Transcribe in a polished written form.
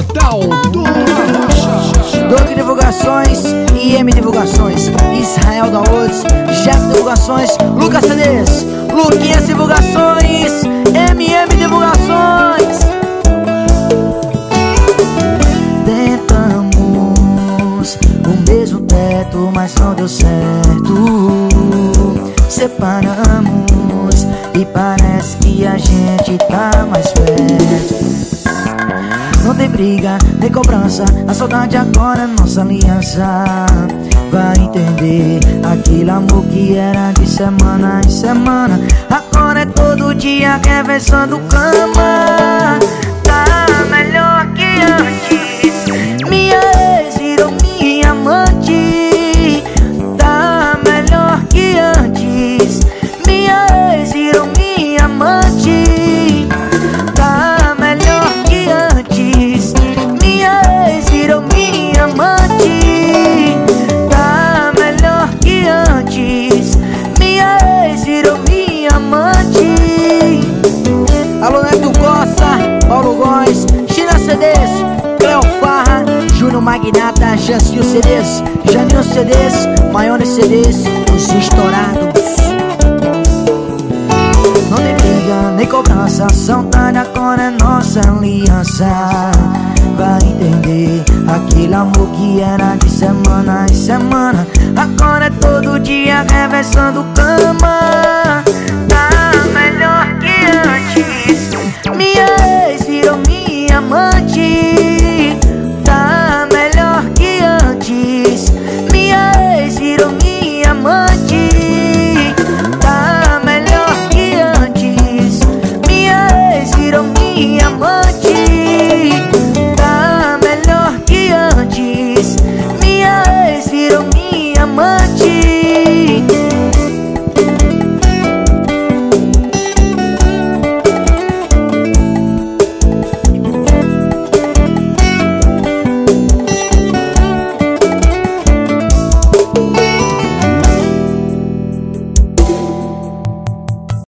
Portal do Arrocha. Doug Divulgações, IM Divulgações, Israel Downloads, Jeff Divulgações, Lucas CDs, Luquinhas Divulgações, MM Divulgações. Tentamos o mesmo teto, mas não deu certo. Separamos e parece que a gente tá mais perto. Não tem briga, nem cobrança, a saudade agora é nossa aliança. Vai entender, aquele amor que era de semana em semana, agora é todo dia revezando cama. Tá melhor que antes, minha ex virou minha amante. Tá melhor que antes, minha ex virou minha amante. Tá melhor que antes, minha ex virou minha amante. Tá melhor que antes, minha ex virou minha amante. Alô Neto Costa, Paulo Góes, China CDs, Cleo Farra, Júnior Magnata, Jacinho CDs, Janinho CDs, Maione CDs, os estourados. Não tem briga, nem cobrança, saudade agora é nossa aliança. Vai entender, aquele amor que era de semana em semana, agora é todo dia revezando cama. Tá melhor que antes, minha